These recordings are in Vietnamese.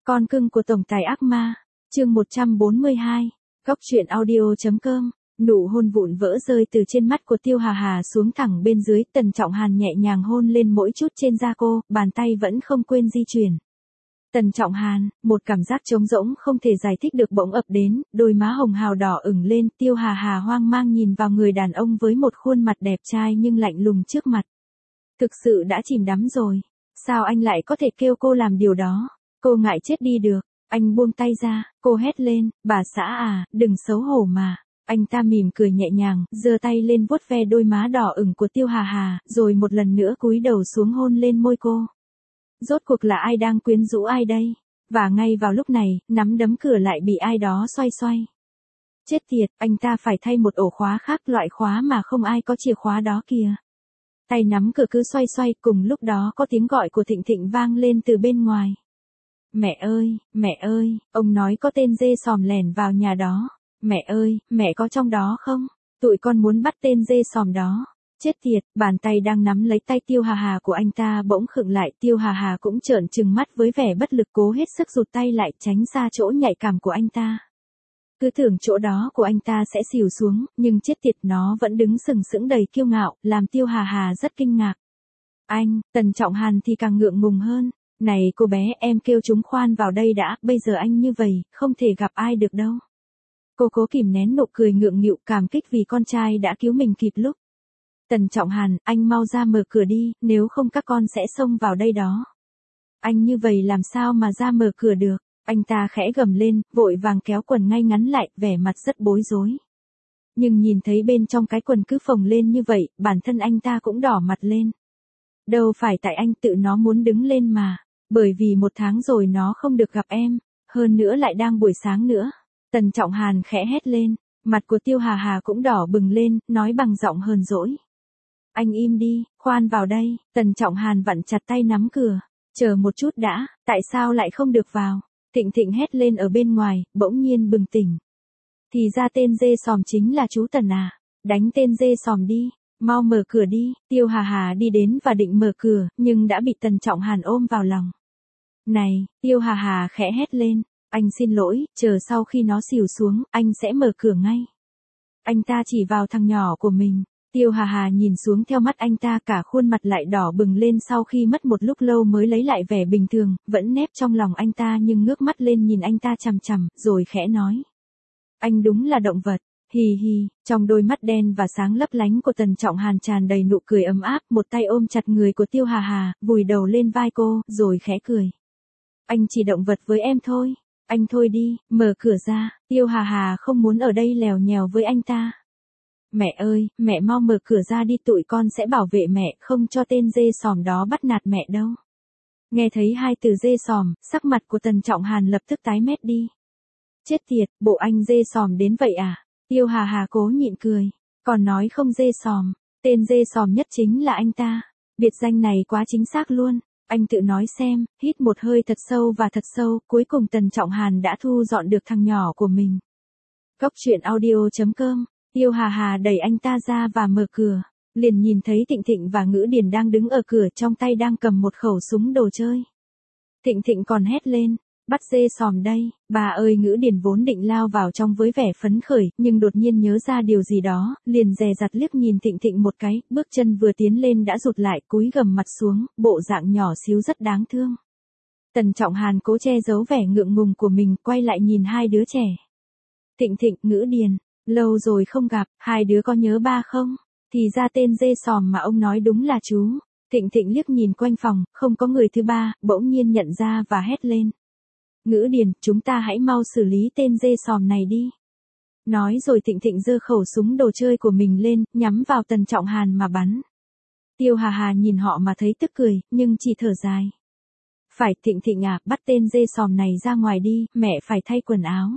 Con cưng của tổng tài ác ma, chương 142, Góc truyện audio.com. Nụ hôn vụn vỡ rơi từ trên mắt của Tiêu Hà Hà xuống thẳng bên dưới, Tần Trọng Hàn nhẹ nhàng hôn lên mỗi chút trên da cô, bàn tay vẫn không quên di chuyển. Tần Trọng Hàn, một cảm giác trống rỗng không thể giải thích được bỗng ập đến, đôi má hồng hào đỏ ửng lên, Tiêu Hà Hà hoang mang nhìn vào người đàn ông với một khuôn mặt đẹp trai nhưng lạnh lùng trước mặt. Thực sự đã chìm đắm rồi, sao anh lại có thể kêu cô làm điều đó? Cô ngại chết đi được. Anh buông tay ra, cô hét lên, bà xã à, đừng xấu hổ mà. Anh ta mỉm cười nhẹ nhàng, giơ tay lên vuốt ve đôi má đỏ ửng của Tiêu Hà Hà, rồi một lần nữa cúi đầu xuống hôn lên môi cô. Rốt cuộc là ai đang quyến rũ ai đây? Và ngay vào lúc này, nắm đấm cửa lại bị ai đó xoay xoay. Chết tiệt, anh ta phải thay một ổ khóa khác, loại khóa mà không ai có chìa khóa đó kìa. Tay nắm cửa cứ xoay xoay, cùng lúc đó có tiếng gọi của Thịnh Thịnh vang lên từ bên ngoài. Mẹ ơi, ông nói có tên dê sòm lẻn vào nhà đó. Mẹ ơi, mẹ có trong đó không? Tụi con muốn bắt tên dê sòm đó. Chết tiệt, bàn tay đang nắm lấy tay Tiêu Hà Hà của anh ta bỗng khựng lại, Tiêu Hà Hà cũng trợn trừng mắt với vẻ bất lực, cố hết sức rụt tay lại tránh xa chỗ nhạy cảm của anh ta. Cứ tưởng chỗ đó của anh ta sẽ xỉu xuống, nhưng chết tiệt nó vẫn đứng sừng sững đầy kiêu ngạo, làm Tiêu Hà Hà rất kinh ngạc. Tần Trọng Hàn thì càng ngượng ngùng hơn. Này cô bé, em kêu chúng khoan vào đây đã, bây giờ anh như vậy, không thể gặp ai được đâu. Cô cố kìm nén nụ cười ngượng nghịu, cảm kích vì con trai đã cứu mình kịp lúc. Tần Trọng Hàn, anh mau ra mở cửa đi, nếu không các con sẽ xông vào đây đó. Anh như vậy làm sao mà ra mở cửa được? Anh ta khẽ gầm lên, vội vàng kéo quần ngay ngắn lại, vẻ mặt rất bối rối. Nhưng nhìn thấy bên trong cái quần cứ phồng lên như vậy, bản thân anh ta cũng đỏ mặt lên. Đâu phải tại anh tự nó muốn đứng lên mà. Bởi vì 1 tháng rồi nó không được gặp em, hơn nữa lại đang buổi sáng nữa. Tần Trọng Hàn khẽ hét lên, mặt của Tiêu Hà Hà cũng đỏ bừng lên, nói bằng giọng hờn dỗi. Anh im đi, khoan vào đây. Tần Trọng Hàn vặn chặt tay nắm cửa. Chờ một chút đã, tại sao lại không được vào? Thịnh Thịnh hét lên ở bên ngoài, bỗng nhiên bừng tỉnh. Thì ra tên dê sòm chính là chú Tần à, đánh tên dê sòm đi. Mau mở cửa đi. Tiêu Hà Hà đi đến và định mở cửa, nhưng đã bị Tần Trọng Hàn ôm vào lòng. Này, Tiêu Hà Hà khẽ hét lên, anh xin lỗi, chờ sau khi nó xỉu xuống, anh sẽ mở cửa ngay. Anh ta chỉ vào thằng nhỏ của mình. Tiêu Hà Hà nhìn xuống theo mắt anh ta, cả khuôn mặt lại đỏ bừng lên, sau khi mất một lúc lâu mới lấy lại vẻ bình thường, vẫn nép trong lòng anh ta nhưng ngước mắt lên nhìn anh ta chằm chằm, rồi khẽ nói. Anh đúng là động vật. Hì hì, trong đôi mắt đen và sáng lấp lánh của Tần Trọng Hàn tràn đầy nụ cười ấm áp, một tay ôm chặt người của Tiêu Hà Hà, vùi đầu lên vai cô, rồi khẽ cười. Anh chỉ động vật với em thôi. Anh thôi đi, mở cửa ra. Tiêu Hà Hà không muốn ở đây lèo nhèo với anh ta. Mẹ ơi, mẹ mau mở cửa ra đi, tụi con sẽ bảo vệ mẹ, không cho tên dê sòm đó bắt nạt mẹ đâu. Nghe thấy 2 từ dê sòm, sắc mặt của Tần Trọng Hàn lập tức tái mét đi. Chết tiệt, bộ anh dê sòm đến vậy à? Tiêu Hà Hà cố nhịn cười, còn nói không dê sòm, tên dê sòm nhất chính là anh ta. Biệt danh này quá chính xác luôn. Anh tự nói xem, hít một hơi thật sâu và thật sâu, cuối cùng Tần Trọng Hàn đã thu dọn được thằng nhỏ của mình. Góc truyện audio.com. Tiêu Hà Hà đẩy anh ta ra và mở cửa, liền nhìn thấy Thịnh Thịnh và Ngữ Điền đang đứng ở cửa, trong tay đang cầm một khẩu súng đồ chơi. Thịnh Thịnh còn hét lên. Bắt dê sòm đây, bà ơi. Ngữ Điền vốn định lao vào trong với vẻ phấn khởi, nhưng đột nhiên nhớ ra điều gì đó, liền dè dặt liếc nhìn Thịnh Thịnh một cái, bước chân vừa tiến lên đã rụt lại, cúi gằm mặt xuống, bộ dạng nhỏ xíu rất đáng thương. Tần Trọng Hàn cố che giấu vẻ ngượng ngùng của mình, quay lại nhìn 2 đứa trẻ. Thịnh Thịnh, Ngữ Điền, lâu rồi không gặp, 2 đứa có nhớ ba không? Thì ra tên dê sòm mà ông nói đúng là chú. Thịnh Thịnh liếc nhìn quanh phòng, không có người thứ ba, bỗng nhiên nhận ra và hét lên. Ngữ Điền, chúng ta hãy mau xử lý tên dê sòm này đi. Nói rồi Thịnh Thịnh giơ khẩu súng đồ chơi của mình lên, nhắm vào Tần Trọng Hàn mà bắn. Tiêu Hà Hà nhìn họ mà thấy tức cười, nhưng chỉ thở dài. Phải, Thịnh Thịnh à, bắt tên dê sòm này ra ngoài đi, mẹ phải thay quần áo.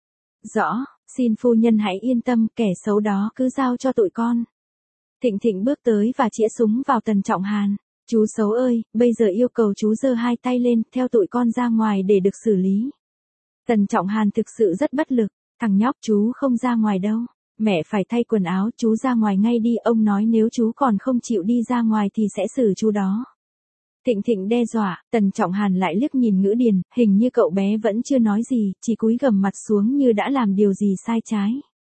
Rõ, xin phu nhân hãy yên tâm, kẻ xấu đó cứ giao cho tụi con. Thịnh Thịnh bước tới và chĩa súng vào Tần Trọng Hàn. Chú xấu ơi, bây giờ yêu cầu chú giơ 2 tay lên, theo tụi con ra ngoài để được xử lý. Tần Trọng Hàn thực sự rất bất lực. Thằng nhóc, chú không ra ngoài đâu. Mẹ phải thay quần áo, chú ra ngoài ngay đi. Ông nói nếu chú còn không chịu đi ra ngoài thì sẽ xử chú đó. Thịnh Thịnh đe dọa, Tần Trọng Hàn lại liếc nhìn Ngữ Điền, hình như cậu bé vẫn chưa nói gì, chỉ cúi gằm mặt xuống như đã làm điều gì sai trái.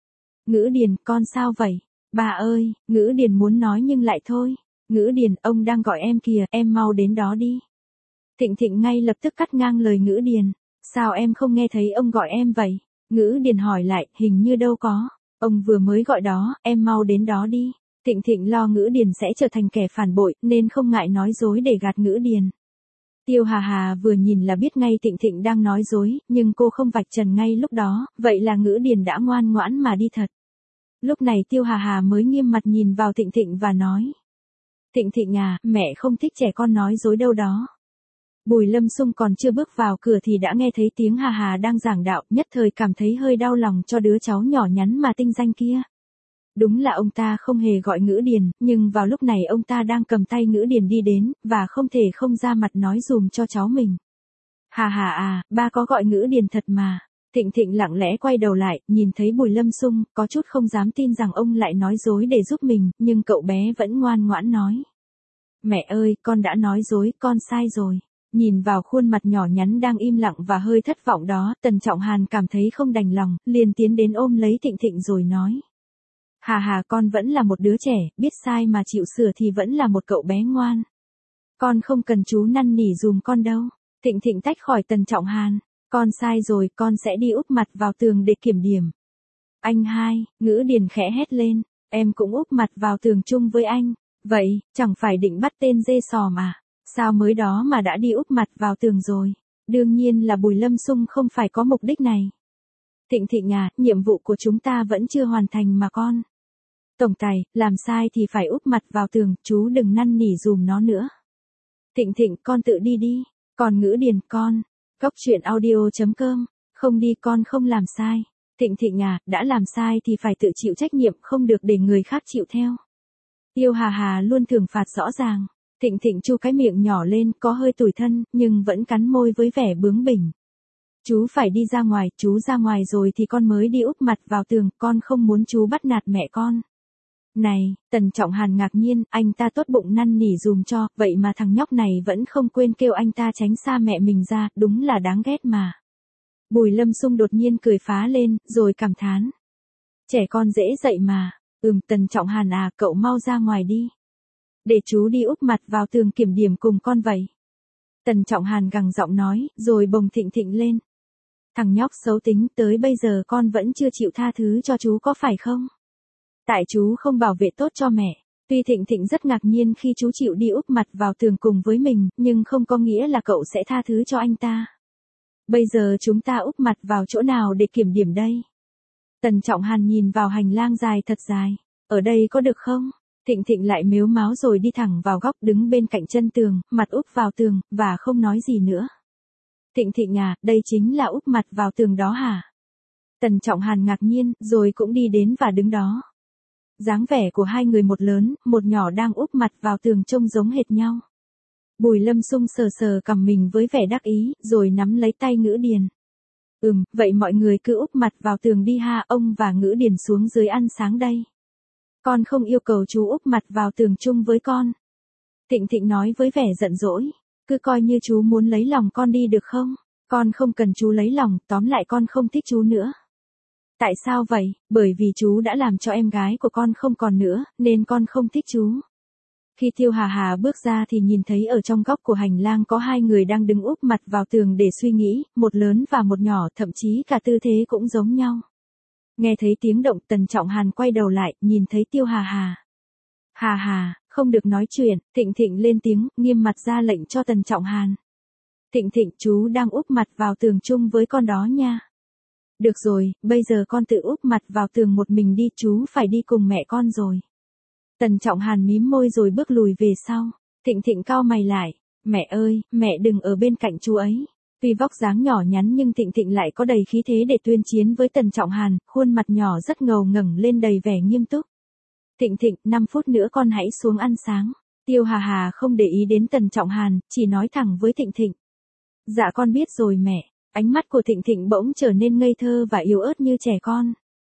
Ngữ Điền, con sao vậy? Bà ơi, Ngữ Điền muốn nói nhưng lại thôi. Ngữ Điền, ông đang gọi em kìa, em mau đến đó đi. Thịnh Thịnh ngay lập tức cắt ngang lời Ngữ Điền. Sao em không nghe thấy ông gọi em vậy? Ngữ Điền hỏi lại, hình như đâu có. Ông vừa mới gọi đó, em mau đến đó đi. Thịnh Thịnh lo Ngữ Điền sẽ trở thành kẻ phản bội, nên không ngại nói dối để gạt Ngữ Điền. Tiêu Hà Hà vừa nhìn là biết ngay Thịnh Thịnh đang nói dối, nhưng cô không vạch trần ngay lúc đó, vậy là Ngữ Điền đã ngoan ngoãn mà đi thật. Lúc này Tiêu Hà Hà mới nghiêm mặt nhìn vào Thịnh Thịnh và nói. Thịnh Thịnh à, mẹ không thích trẻ con nói dối đâu đó. Bùi Lâm Xung còn chưa bước vào cửa thì đã nghe thấy tiếng Hà Hà đang giảng đạo, nhất thời cảm thấy hơi đau lòng cho đứa cháu nhỏ nhắn mà tinh danh kia. Đúng là ông ta không hề gọi Ngữ Điền, nhưng vào lúc này ông ta đang cầm tay Ngữ Điền đi đến, và không thể không ra mặt nói dùm cho cháu mình. Hà Hà à, ba có gọi Ngữ Điền thật mà. Thịnh Thịnh lặng lẽ quay đầu lại, nhìn thấy Bùi Lâm Xung, có chút không dám tin rằng ông lại nói dối để giúp mình, nhưng cậu bé vẫn ngoan ngoãn nói. Mẹ ơi, con đã nói dối, con sai rồi. Nhìn vào khuôn mặt nhỏ nhắn đang im lặng và hơi thất vọng đó, Tần Trọng Hàn cảm thấy không đành lòng, liền tiến đến ôm lấy Thịnh Thịnh rồi nói. Hà Hà, con vẫn là một đứa trẻ, biết sai mà chịu sửa thì vẫn là một cậu bé ngoan. Con không cần chú năn nỉ dùm con đâu. Thịnh Thịnh tách khỏi Tần Trọng Hàn. Con sai rồi, con sẽ đi úp mặt vào tường để kiểm điểm. Anh hai, Ngữ Điền khẽ hét lên, em cũng úp mặt vào tường chung với anh. Vậy, chẳng phải định bắt tên dê sò mà. Sao mới đó mà đã đi úp mặt vào tường rồi? Đương nhiên là Bùi Lâm Xung không phải có mục đích này. Thịnh Thịnh à, nhiệm vụ của chúng ta vẫn chưa hoàn thành mà con. Tổng tài, làm sai thì phải úp mặt vào tường, chú đừng năn nỉ dùm nó nữa. Thịnh Thịnh, con tự đi đi. Còn Ngữ Điền, con. Cóc truyện audio.com. Không đi, con không làm sai. Thịnh Thịnh à, đã làm sai thì phải tự chịu trách nhiệm, không được để người khác chịu theo. Tiêu Hà Hà luôn thưởng phạt rõ ràng. Thịnh Thịnh chu cái miệng nhỏ lên, có hơi tủi thân, nhưng vẫn cắn môi với vẻ bướng bỉnh. Chú phải đi ra ngoài, chú ra ngoài rồi thì con mới đi úp mặt vào tường, con không muốn chú bắt nạt mẹ con. Này, Tần Trọng Hàn ngạc nhiên, anh ta tốt bụng năn nỉ dùm cho, vậy mà thằng nhóc này vẫn không quên kêu anh ta tránh xa mẹ mình ra, đúng là đáng ghét mà. Bùi Lâm Xung đột nhiên cười phá lên, rồi cảm thán. Trẻ con dễ dạy mà. Tần Trọng Hàn à, cậu mau ra ngoài đi. Để chú đi úp mặt vào tường kiểm điểm cùng con vậy. Tần Trọng Hàn gằn giọng nói, rồi bồng Thịnh Thịnh lên. Thằng nhóc xấu tính, tới bây giờ con vẫn chưa chịu tha thứ cho chú có phải không? Tại chú không bảo vệ tốt cho mẹ. Tuy Thịnh Thịnh rất ngạc nhiên khi chú chịu đi úp mặt vào tường cùng với mình, nhưng không có nghĩa là cậu sẽ tha thứ cho anh ta. Bây giờ chúng ta úp mặt vào chỗ nào để kiểm điểm đây? Tần Trọng Hàn nhìn vào hành lang dài thật dài. Ở đây có được không? Thịnh Thịnh lại mếu máo rồi đi thẳng vào góc đứng bên cạnh chân tường, mặt úp vào tường, và không nói gì nữa. Thịnh Thịnh à, đây chính là úp mặt vào tường đó hả? Tần Trọng Hàn ngạc nhiên, rồi cũng đi đến và đứng đó. Dáng vẻ của hai người một lớn, một nhỏ đang úp mặt vào tường trông giống hệt nhau. Bùi Lâm Xung sờ sờ cằm mình với vẻ đắc ý, rồi nắm lấy tay Ngữ Điền. Vậy mọi người cứ úp mặt vào tường đi ha, ông và Ngữ Điền xuống dưới ăn sáng đây. Con không yêu cầu chú úp mặt vào tường chung với con. Thịnh Thịnh nói với vẻ giận dỗi. Cứ coi như chú muốn lấy lòng con đi được không? Con không cần chú lấy lòng, tóm lại con không thích chú nữa. Tại sao vậy? Bởi vì chú đã làm cho em gái của con không còn nữa, nên con không thích chú. Khi Tiêu Hà Hà bước ra thì nhìn thấy ở trong góc của hành lang có hai người đang đứng úp mặt vào tường để suy nghĩ, một lớn và một nhỏ, thậm chí cả tư thế cũng giống nhau. Nghe thấy tiếng động, Tần Trọng Hàn quay đầu lại, nhìn thấy Tiêu Hà Hà. Hà Hà, không được nói chuyện. Thịnh Thịnh lên tiếng, nghiêm mặt ra lệnh cho Tần Trọng Hàn. Thịnh Thịnh, chú đang úp mặt vào tường chung với con đó nha. Được rồi, bây giờ con tự úp mặt vào tường một mình đi, chú phải đi cùng mẹ con rồi. Tần Trọng Hàn mím môi rồi bước lùi về sau. Thịnh Thịnh cau mày lại. Mẹ ơi, mẹ đừng ở bên cạnh chú ấy. Tuy vóc dáng nhỏ nhắn nhưng Thịnh Thịnh lại có đầy khí thế để tuyên chiến với Tần Trọng Hàn, khuôn mặt nhỏ rất ngầu ngẩng lên đầy vẻ nghiêm túc. Thịnh Thịnh, 5 phút nữa con hãy xuống ăn sáng. Tiêu Hà Hà không để ý đến Tần Trọng Hàn, chỉ nói thẳng với Thịnh Thịnh. Dạ con biết rồi mẹ. Ánh mắt của Thịnh Thịnh bỗng trở nên ngây thơ và yếu ớt như trẻ con.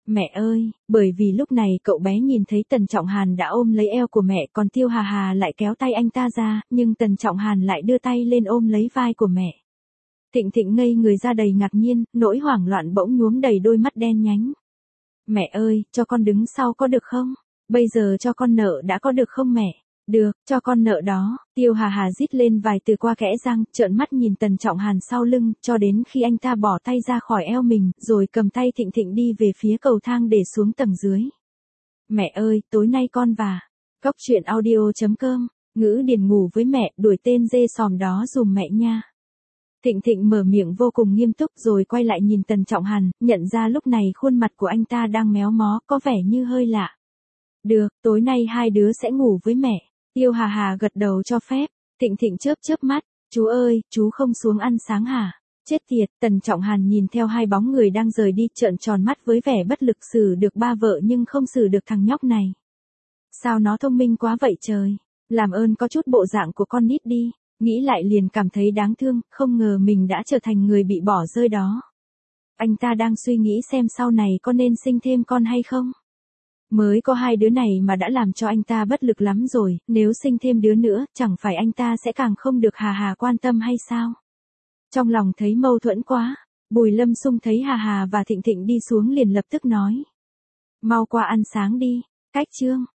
Mẹ ơi, bởi vì lúc này cậu bé nhìn thấy Tần Trọng Hàn đã ôm lấy eo của mẹ, còn Tiêu Hà Hà lại kéo tay anh ta ra, nhưng Tần Trọng Hàn lại đưa tay lên ôm lấy vai của mẹ. Thịnh Thịnh ngây người ra đầy ngạc nhiên, nỗi hoảng loạn bỗng nhuốm đầy đôi mắt đen nhánh. Mẹ ơi, cho con đứng sau có được không? Bây giờ cho con nợ đã có được không mẹ? Được, cho con nợ đó. Tiêu Hà Hà rít lên vài từ qua kẽ răng, trợn mắt nhìn Tần Trọng Hàn sau lưng, cho đến khi anh ta bỏ tay ra khỏi eo mình, rồi cầm tay Thịnh Thịnh đi về phía cầu thang để xuống tầng dưới. Mẹ ơi, tối nay con và Cóc truyện audio.com, Ngữ Điền ngủ với mẹ, đuổi tên dê sòm đó dùm mẹ nha. Thịnh Thịnh mở miệng vô cùng nghiêm túc rồi quay lại nhìn Tần Trọng Hàn, nhận ra lúc này khuôn mặt của anh ta đang méo mó, có vẻ như hơi lạ. Được, tối nay hai đứa sẽ ngủ với mẹ. Tiêu Hà Hà gật đầu cho phép. Thịnh Thịnh chớp chớp mắt. Chú ơi, chú không xuống ăn sáng hả? Chết tiệt, Tần Trọng Hàn nhìn theo hai bóng người đang rời đi, trợn tròn mắt với vẻ bất lực, xử được ba vợ nhưng không xử được thằng nhóc này. Sao nó thông minh quá vậy trời? Làm ơn có chút bộ dạng của con nít đi. Nghĩ lại liền cảm thấy đáng thương, không ngờ mình đã trở thành người bị bỏ rơi đó. Anh ta đang suy nghĩ xem sau này có nên sinh thêm con hay không. Mới có hai đứa này mà đã làm cho anh ta bất lực lắm rồi, nếu sinh thêm đứa nữa, chẳng phải anh ta sẽ càng không được Hà Hà quan tâm hay sao? Trong lòng thấy mâu thuẫn quá, Bùi Lâm Xung thấy Hà Hà và Thịnh Thịnh đi xuống liền lập tức nói. Mau qua ăn sáng đi, cách chương.